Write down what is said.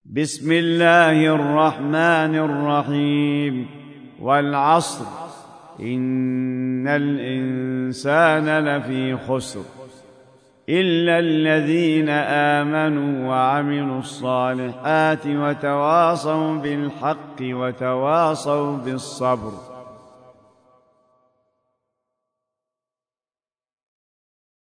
بسم الله الرحمن الرحيم. والعصر إن الإنسان لفي خسر إلا الذين آمنوا وعملوا الصالحات وتواصوا بالحق وتواصوا بالصبر.